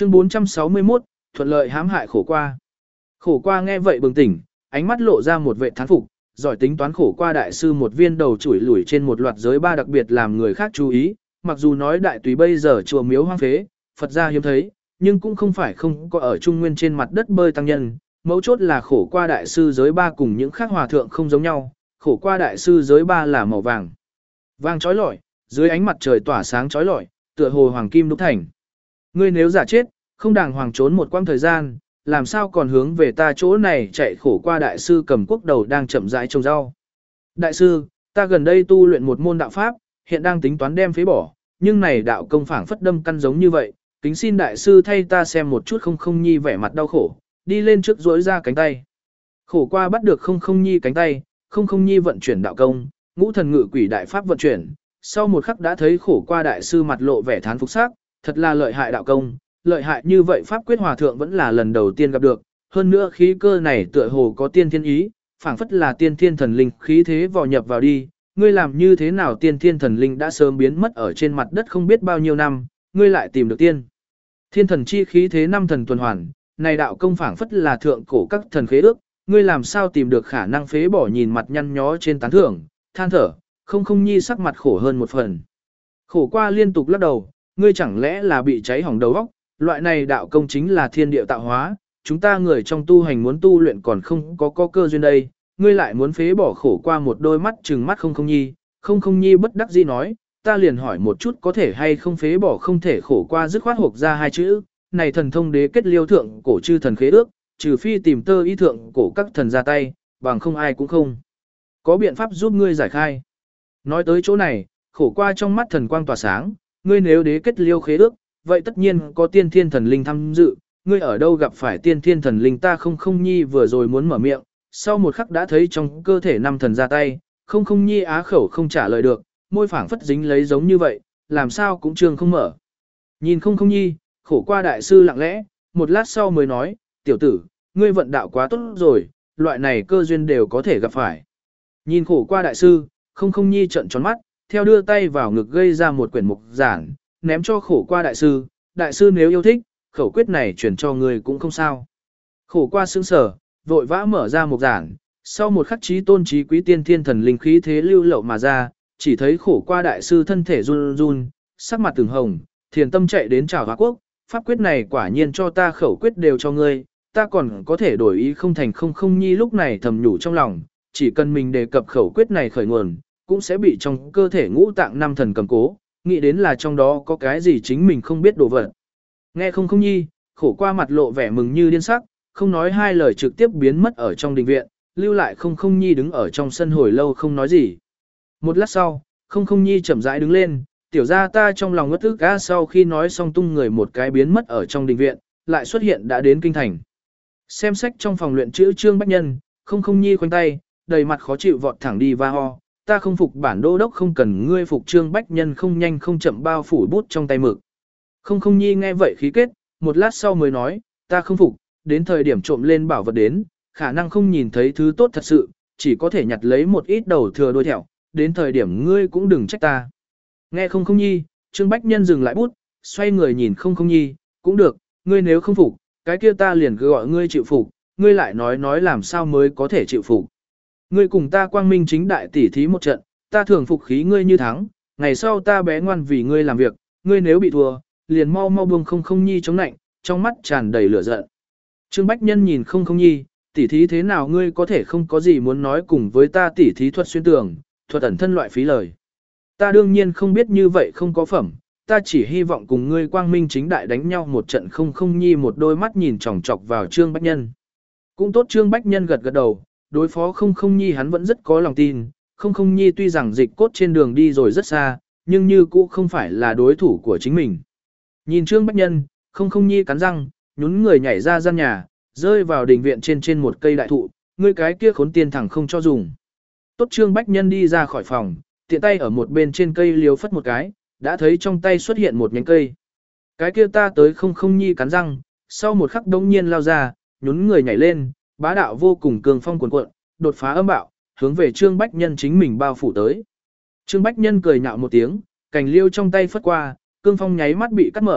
Chương 461, thuận lợi hãm hại khổ qua. Khổ qua nghe vậy bừng tỉnh, ánh mắt lộ ra một vẻ thán phục, giỏi tính toán khổ qua đại sư một viên đầu chủi lủi trên một loạt giới ba đặc biệt làm người khác chú ý, mặc dù nói đại tùy bây giờ chùa miếu hoang phế, Phật gia hiếm thấy, nhưng cũng không phải không có ở trung nguyên trên mặt đất bơi tăng nhân, mấu chốt là khổ qua đại sư giới ba cùng những khác hòa thượng không giống nhau, khổ qua đại sư giới ba là màu vàng. Vàng chói lọi, dưới ánh mặt trời tỏa sáng chói lọi, tựa hồ hoàng kim đúc thành. Ngươi nếu giả chết, không đàng hoàng trốn một quãng thời gian, làm sao còn hướng về ta chỗ này chạy khổ qua đại sư cầm quốc đầu đang chậm rãi trồng rau. Đại sư, ta gần đây tu luyện một môn đạo pháp, hiện đang tính toán đem phế bỏ, nhưng này đạo công phảng phất đâm căn giống như vậy, kính xin đại sư thay ta xem một chút không không nhi vẻ mặt đau khổ, đi lên trước duỗi ra cánh tay. Khổ qua bắt được không không nhi cánh tay, không không nhi vận chuyển đạo công, ngũ thần ngự quỷ đại pháp vận chuyển, sau một khắc đã thấy khổ qua đại sư mặt lộ vẻ thán phục sắc, thật là lợi hại đạo công, lợi hại như vậy pháp quyết hòa thượng vẫn là lần đầu tiên gặp được, hơn nữa khí cơ này tựa hồ có tiên thiên ý, phảng phất là tiên thiên thần linh khí thế vò nhập vào đi, ngươi làm như thế nào tiên thiên thần linh đã sớm biến mất ở trên mặt đất không biết bao nhiêu năm, ngươi lại tìm được tiên. Thiên thần chi khí thế năm thần tuần hoàn, này đạo công phảng phất là thượng cổ các thần khế ước, ngươi làm sao tìm được khả năng phế bỏ nhìn mặt nhăn nhó trên tán thưởng, than thở, không không nhi sắc mặt khổ hơn một phần. Khổ qua liên tục lắc đầu, ngươi chẳng lẽ là bị cháy hỏng đầu óc, loại này đạo công chính là thiên địa tạo hóa, chúng ta người trong tu hành muốn tu luyện còn không có cơ duyên đây, ngươi lại muốn phế bỏ khổ qua một đôi mắt trừng mắt không không nhi bất đắc dĩ nói, ta liền hỏi một chút có thể hay không phế bỏ không thể khổ qua dứt khoát hộp ra hai chữ, này thần thông đế kết liêu thượng cổ chư thần khế ước, trừ phi tìm tơ ý thượng cổ các thần ra tay, bằng không ai cũng không có biện pháp giúp ngươi giải khai. Nói tới chỗ này, khổ qua trong mắt thần quang tỏa sáng, ngươi nếu đế kết liêu khế ước, vậy tất nhiên có tiên thiên thần linh tham dự, ngươi ở đâu gặp phải tiên thiên thần linh ta không không nhi vừa rồi muốn mở miệng, sau một khắc đã thấy trong cơ thể năm thần ra tay, không không nhi á khẩu không trả lời được, môi phảng phất dính lấy giống như vậy, làm sao cũng trường không mở. Nhìn không không nhi, khổ qua đại sư lặng lẽ, một lát sau mới nói, tiểu tử, ngươi vận đạo quá tốt rồi, loại này cơ duyên đều có thể gặp phải. Nhìn khổ qua đại sư, không không nhi trợn tròn mắt, theo đưa tay vào ngực gây ra một quyển mục giản, ném cho khổ qua đại sư nếu yêu thích, khẩu quyết này chuyển cho người cũng không sao. Khổ qua sững sở, vội vã mở ra mục giản, sau một khắc trí tôn trí quý tiên thiên thần linh khí thế lưu lậu mà ra, chỉ thấy khổ qua đại sư thân thể run run, sắc mặt từng hồng, thiền tâm chạy đến chào Hóa Quốc, pháp quyết này quả nhiên cho ta khẩu quyết đều cho ngươi, ta còn có thể đổi ý không thành không không nhi lúc này thầm nhủ trong lòng, chỉ cần mình đề cập khẩu quyết này khởi nguồn, cũng sẽ bị trong cơ thể ngũ tạng năm thần cầm cố, nghĩ đến là trong đó có cái gì chính mình không biết đồ vật. Nghe không không nhi, khổ qua mặt lộ vẻ mừng như điên sắc, không nói hai lời trực tiếp biến mất ở trong đình viện, lưu lại không không nhi đứng ở trong sân hồi lâu không nói gì. Một lát sau, không không nhi chậm rãi đứng lên, tiểu ra ta trong lòng ngất ức ga sau khi nói xong tung người một cái biến mất ở trong đình viện, lại xuất hiện đã đến kinh thành. Xem sách trong phòng luyện chữ Trương Bách Nhân, không không nhi khoanh tay, đầy mặt khó chịu vọt thẳng đi va ho, ta không phục bản đô đốc không cần ngươi phục Trương Bách Nhân không nhanh không chậm bao phủ bút trong tay mực. Không không nhi nghe vậy khí kết, một lát sau mới nói, ta không phục, đến thời điểm trộm lên bảo vật đến, khả năng không nhìn thấy thứ tốt thật sự, chỉ có thể nhặt lấy một ít đầu thừa đuôi thẹo, đến thời điểm ngươi cũng đừng trách ta. Nghe không không nhi, Trương Bách Nhân dừng lại bút, xoay người nhìn không không nhi, cũng được, ngươi nếu không phục, cái kia ta liền cứ gọi ngươi chịu phục, ngươi lại nói làm sao mới có thể chịu phục. Ngươi cùng ta quang minh chính đại tỉ thí một trận, ta thường phục khí ngươi như thắng, ngày sau ta bé ngoan vì ngươi làm việc, ngươi nếu bị thua, liền mau buông không không nhi chống nạnh, trong mắt tràn đầy lửa giận. Trương Bách Nhân nhìn không không nhi, tỉ thí thế nào ngươi có thể không có gì muốn nói cùng với ta tỉ thí thuật xuyên tường, thuật ẩn thân loại phí lời. Ta đương nhiên không biết như vậy không có phẩm, ta chỉ hy vọng cùng ngươi quang minh chính đại đánh nhau một trận không không nhi một đôi mắt nhìn chòng chọc vào Trương Bách Nhân. Cũng tốt Trương Bách Nhân gật gật đầu, đối phó không không nhi hắn vẫn rất có lòng tin, không không nhi tuy rằng dịch cốt trên đường đi rồi rất xa, nhưng như cũ không phải là đối thủ của chính mình. Nhìn Trương Bách Nhân, không không nhi cắn răng, nhún người nhảy ra gian nhà, rơi vào đình viện trên một cây đại thụ, ngươi cái kia khốn tiền thẳng không cho dùng. Tốt Trương Bách Nhân đi ra khỏi phòng, tiện tay ở một bên trên cây liếu phất một cái, đã thấy trong tay xuất hiện một nhánh cây. Cái kia ta tới không không nhi cắn răng, sau một khắc đông nhiên lao ra, nhún người nhảy lên, bá đạo vô cùng cường phong cuồn cuộn, đột phá âm bạo, hướng về Trương Bách Nhân chính mình bao phủ tới. Trương Bách Nhân cười nhạo một tiếng, cành liêu trong tay phất qua, cương phong nháy mắt bị cắt mở,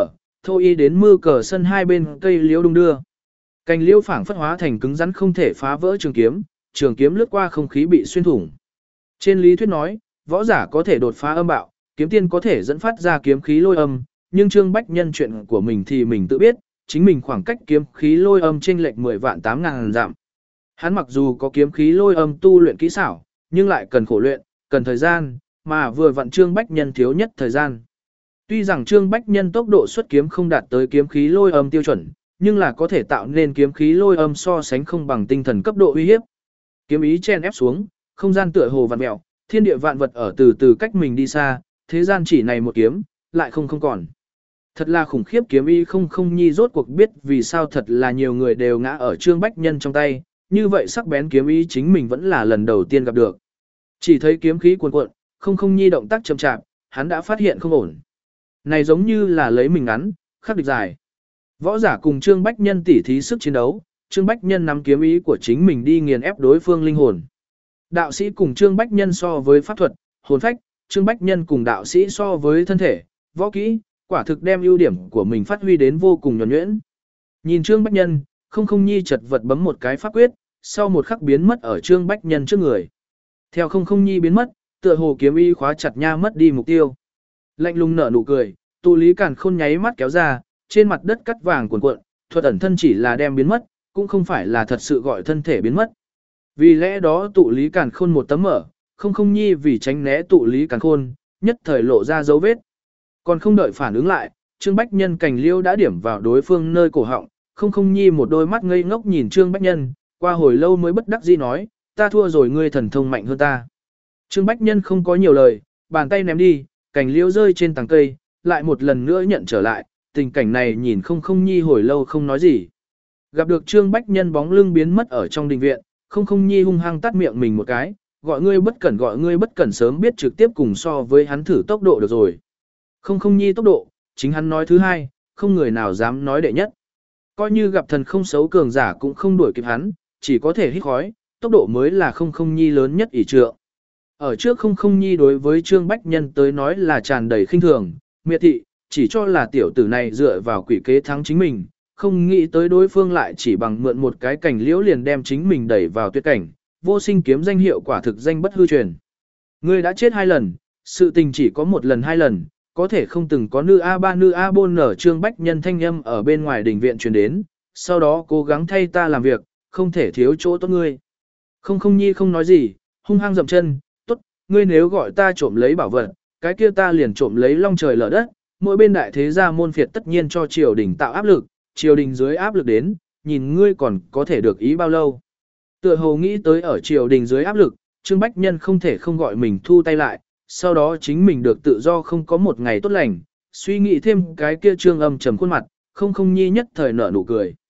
thô y đến mưa cờ sân hai bên cây liễu đung đưa. Cành liễu phảng phất hóa thành cứng rắn không thể phá vỡ trường kiếm lướt qua không khí bị xuyên thủng. Trên lý thuyết nói, võ giả có thể đột phá âm bạo, kiếm tiên có thể dẫn phát ra kiếm khí lôi âm, nhưng Trương Bách Nhân chuyện của mình thì mình tự biết, chính mình khoảng cách kiếm khí lôi âm chênh lệch 10 vạn 8.000 dặm. Hắn mặc dù có kiếm khí lôi âm tu luyện kỹ xảo, nhưng lại cần khổ luyện, cần thời gian, mà vừa vặn Trương Bách Nhân thiếu nhất thời gian. Tuy rằng Trương Bách Nhân tốc độ xuất kiếm không đạt tới kiếm khí lôi âm tiêu chuẩn, nhưng là có thể tạo nên kiếm khí lôi âm so sánh không bằng tinh thần cấp độ uy hiếp. Kiếm ý chen ép xuống, không gian tựa hồ vặn mèo, thiên địa vạn vật ở từ từ cách mình đi xa, thế gian chỉ này một kiếm, lại không còn. Thật là khủng khiếp kiếm ý không nhi rốt cuộc biết vì sao thật là nhiều người đều ngã ở Trương Bách Nhân trong tay, như vậy sắc bén kiếm ý chính mình vẫn là lần đầu tiên gặp được. Chỉ thấy kiếm khí cuồn cuộn, không nhi động tác chậm chạp, hắn đã phát hiện không ổn. Này giống như là lấy mình ngắn, khắc địch dài. Võ giả cùng Trương Bách Nhân tỉ thí sức chiến đấu, Trương Bách Nhân nắm kiếm ý của chính mình đi nghiền ép đối phương linh hồn. Đạo sĩ cùng Trương Bách Nhân so với pháp thuật, hồn phách, Trương Bách Nhân cùng đạo sĩ so với thân thể, võ kỹ, quả thực đem ưu điểm của mình phát huy đến vô cùng nhuần nhuyễn. Nhìn Trương Bách Nhân, không nhi chật vật bấm một cái pháp quyết, sau một khắc biến mất ở Trương Bách Nhân trước người. Theo không nhi biến mất, tựa hồ kiếm ý khóa chặt nha mất đi mục tiêu. Lạnh lùng nở nụ cười, tụ lý càn khôn nháy mắt kéo ra, trên mặt đất cắt vàng cuồn cuộn, thuật ẩn thân chỉ là đem biến mất, cũng không phải là thật sự gọi thân thể biến mất. Vì lẽ đó tụ lý càn khôn một tấm mở, không nhi vì tránh né tụ lý càn khôn, nhất thời lộ ra dấu vết. Còn không đợi phản ứng lại, Trương Bách Nhân cành liêu đã điểm vào đối phương nơi cổ họng, không nhi một đôi mắt ngây ngốc nhìn Trương Bách Nhân, qua hồi lâu mới bất đắc dĩ nói, ta thua rồi, ngươi thần thông mạnh hơn ta. Trương Bách Nhân không có nhiều lời, bàn tay ném đi, cành liêu rơi trên tàng cây, lại một lần nữa nhận trở lại, tình cảnh này nhìn không nhi hồi lâu không nói gì. Gặp được Trương Bách Nhân bóng lưng biến mất ở trong đình viện, không nhi hung hăng tắt miệng mình một cái, gọi ngươi bất cẩn sớm biết trực tiếp cùng so với hắn thử tốc độ được rồi. Không nhi tốc độ, chính hắn nói thứ hai, không người nào dám nói đệ nhất. Coi như gặp thần không xấu cường giả cũng không đuổi kịp hắn, chỉ có thể hít khói, tốc độ mới là không nhi lớn nhất ỷ trượng. Ở trước không nhi đối với Trương Bách Nhân tới nói là tràn đầy khinh thường, miệt thị, chỉ cho là tiểu tử này dựa vào quỷ kế thắng chính mình, không nghĩ tới đối phương lại chỉ bằng mượn một cái cảnh liễu liền đem chính mình đẩy vào tuyệt cảnh, vô sinh kiếm danh hiệu quả thực danh bất hư truyền. Ngươi đã chết 2 lần, sự tình chỉ có 1 lần 2 lần, có thể không từng có nữ A3 nữ A bôn nở. Trương Bách Nhân thanh âm ở bên ngoài đình viện truyền đến, sau đó cố gắng thay ta làm việc, không thể thiếu chỗ tốt ngươi. Không nhi không nói gì, hung hăng dậm chân, tốt, ngươi nếu gọi ta trộm lấy bảo vật, cái kia ta liền trộm lấy long trời lở đất, mỗi bên đại thế gia môn phiệt tất nhiên cho triều đình tạo áp lực, triều đình dưới áp lực đến, nhìn ngươi còn có thể được ý bao lâu. Tựa hồ nghĩ tới ở triều đình dưới áp lực, Trương Bách Nhân không thể không gọi mình thu tay lại, sau đó chính mình được tự do không có một ngày tốt lành, suy nghĩ thêm cái kia Trương Âm trầm khuôn mặt, không nhi nhất thời nở nụ cười.